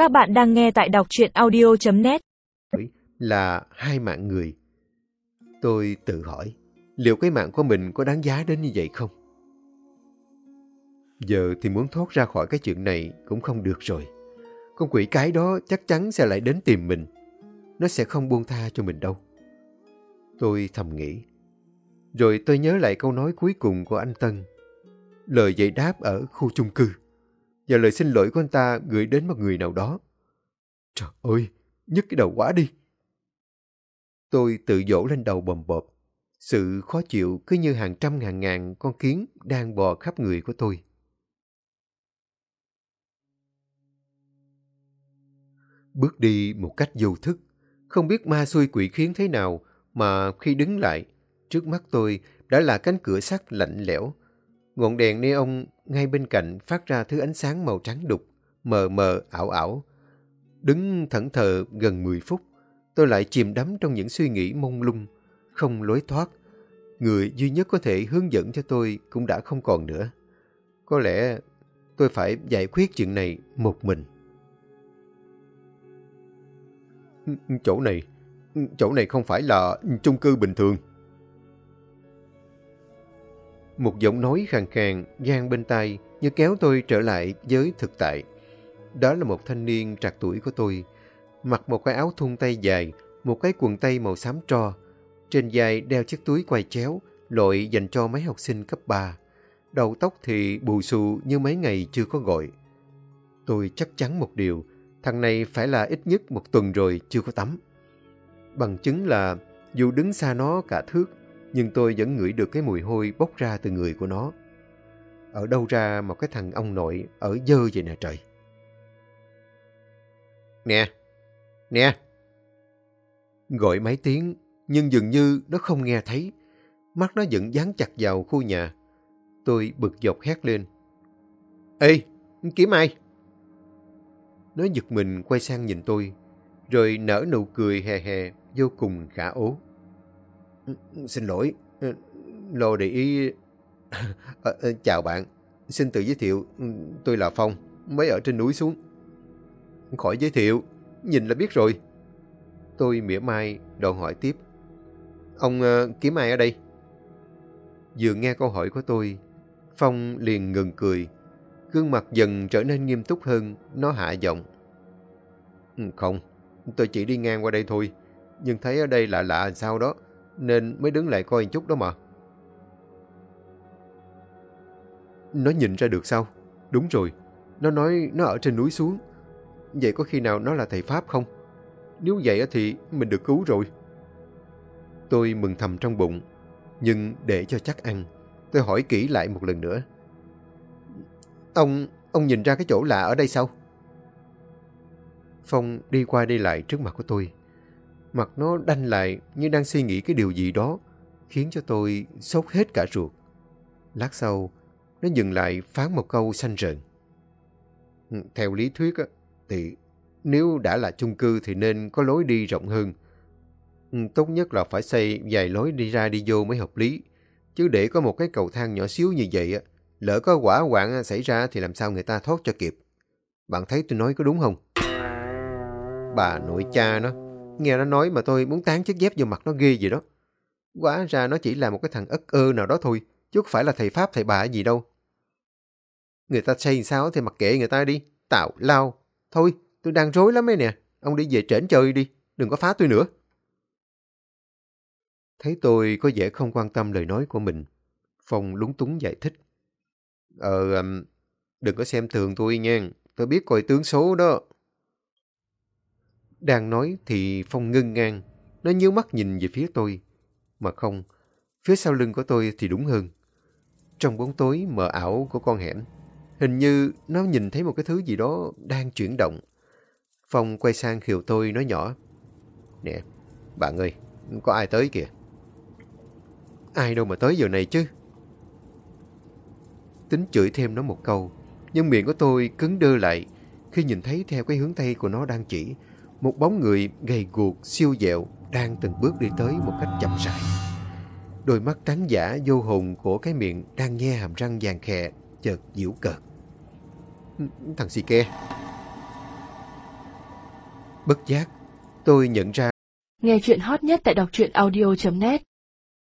Các bạn đang nghe tại đọc truyện audio.net. Là 2 mạng người. Tôi tự hỏi, liệu cái mạng của mình có đáng giá đến như vậy không? Giờ thì muốn thoát ra khỏi cái chuyện này cũng không được rồi. Con quỷ cái đó chắc chắn sẽ lại đến tìm mình. Nó sẽ không buông tha cho mình đâu. Tôi thầm nghĩ. Rồi tôi nhớ lại câu nói cuối cùng của anh Tân. Lời giải đáp ở khu chung cư. Và lời xin lỗi của anh ta gửi đến một người nào đó. Trời ơi, nhức cái đầu quá đi. Tôi tự dỗ lên đầu bầm bộp. Sự khó chịu cứ như hàng trăm hàng ngàn con kiến đang bò khắp người của tôi. Bước đi một cách vô thức, không biết ma xui quỷ khiến thế nào mà khi đứng lại, trước mắt tôi đã là cánh cửa sắt lạnh lẽo. Ngọn đèn neon ngay bên cạnh phát ra thứ ánh sáng màu trắng đục, mờ mờ ảo ảo. Đứng thẫn thờ gần 10 phút, tôi lại chìm đắm trong những suy nghĩ mông lung, không lối thoát. Người duy nhất có thể hướng dẫn cho tôi cũng đã không còn nữa. Có lẽ tôi phải giải quyết chuyện này một mình. Chỗ này không phải là chung cư bình thường. Một giọng nói khàn khàn vang bên tai như kéo tôi trở lại với thực tại. Đó là một thanh niên trạc tuổi của tôi, mặc một cái áo thun tay dài, một cái quần tây màu xám tro. Trên vai đeo chiếc túi quai chéo, loại dành cho mấy học sinh cấp 3. Đầu tóc thì bù xù như mấy ngày chưa có gội. Tôi chắc chắn một điều, thằng này phải là ít nhất 1 tuần rồi chưa có tắm. Bằng chứng là dù đứng xa nó cả thước, nhưng tôi vẫn ngửi được cái mùi hôi bốc ra từ người của nó. Ở đâu ra một cái thằng ông nội ở dơ vậy nè trời. Nè. Gọi mấy tiếng, nhưng dường như nó không nghe thấy. Mắt nó vẫn dán chặt vào khu nhà. Tôi bực dọc hét lên. Ê, kiếm ai? Nó giật mình quay sang nhìn tôi, rồi nở nụ cười hè hè vô cùng khả ố. Xin lỗi, lô để ý... Chào bạn, xin tự giới thiệu, tôi là Phong, mới ở trên núi xuống. Khỏi giới thiệu, nhìn là biết rồi. Tôi mỉa mai, đoạn hỏi tiếp. Ông kiếm ai ở đây? Vừa nghe câu hỏi của tôi, Phong liền ngừng cười. Gương mặt dần trở nên nghiêm túc hơn, nó hạ giọng. Không, tôi chỉ đi ngang qua đây thôi, nhưng thấy ở đây lạ lạ sao đó, nên mới đứng lại coi một chút đó mà. Nó nhìn ra được sao? Đúng rồi, nó nói nó ở trên núi xuống. Vậy có khi nào nó là thầy Pháp không? Nếu vậy thì mình được cứu rồi. Tôi mừng thầm trong bụng, nhưng để cho chắc ăn, tôi hỏi kỹ lại một lần nữa. Ông nhìn ra cái chỗ lạ ở đây sao? Phong đi qua đi lại trước mặt của tôi. Mặt nó đanh lại như đang suy nghĩ cái điều gì đó, khiến cho tôi sốt hết cả ruột. Lát sau, nó dừng lại phán một câu xanh rợn. Theo lý thuyết thì nếu đã là chung cư thì nên có lối đi rộng hơn. Tốt nhất là phải xây vài lối đi ra đi vô mới hợp lý. Chứ để có một cái cầu thang nhỏ xíu như vậy, lỡ có hỏa hoạn xảy ra thì làm sao người ta thoát cho kịp. Bạn thấy tôi nói có đúng không? Bà nội cha nó, nghe nó nói mà tôi muốn tán chiếc dép vô mặt nó ghê gì đó. Hóa ra nó chỉ là một cái thằng ất ơ nào đó thôi, chứ không phải là thầy Pháp thầy bà gì đâu. Người ta xây sao thì mặc kệ người ta đi, tào lao. Thôi, tôi đang rối lắm ấy nè, ông đi về trển chơi đi, đừng có phá tôi nữa. Thấy tôi có vẻ không quan tâm lời nói của mình, Phong lúng túng giải thích. Đừng có xem thường tôi nha, tôi biết coi tướng số đó. Đang nói thì Phong ngưng ngang, nó nhíu mắt nhìn về phía tôi. Mà không, phía sau lưng của tôi thì đúng hơn. Trong bóng tối mờ ảo của con hẻm, hình như nó nhìn thấy một cái thứ gì đó đang chuyển động. Phong quay sang khiều tôi nói nhỏ. Nè, bạn ơi, có ai tới kìa. Ai đâu mà tới giờ này chứ. Tính chửi thêm nó một câu, nhưng miệng của tôi cứng đơ lại khi nhìn thấy theo cái hướng tay của nó đang chỉ, một bóng người gầy guộc siêu dẹo đang từng bước đi tới một cách chậm rãi. Đôi mắt trắng dã vô hồn của cái miệng đang nhe hàm răng vàng khè chợt giễu cợt. Thằng xì ke. Bất giác, tôi nhận ra Nghe chuyện hot nhất tại đọc truyện audio.net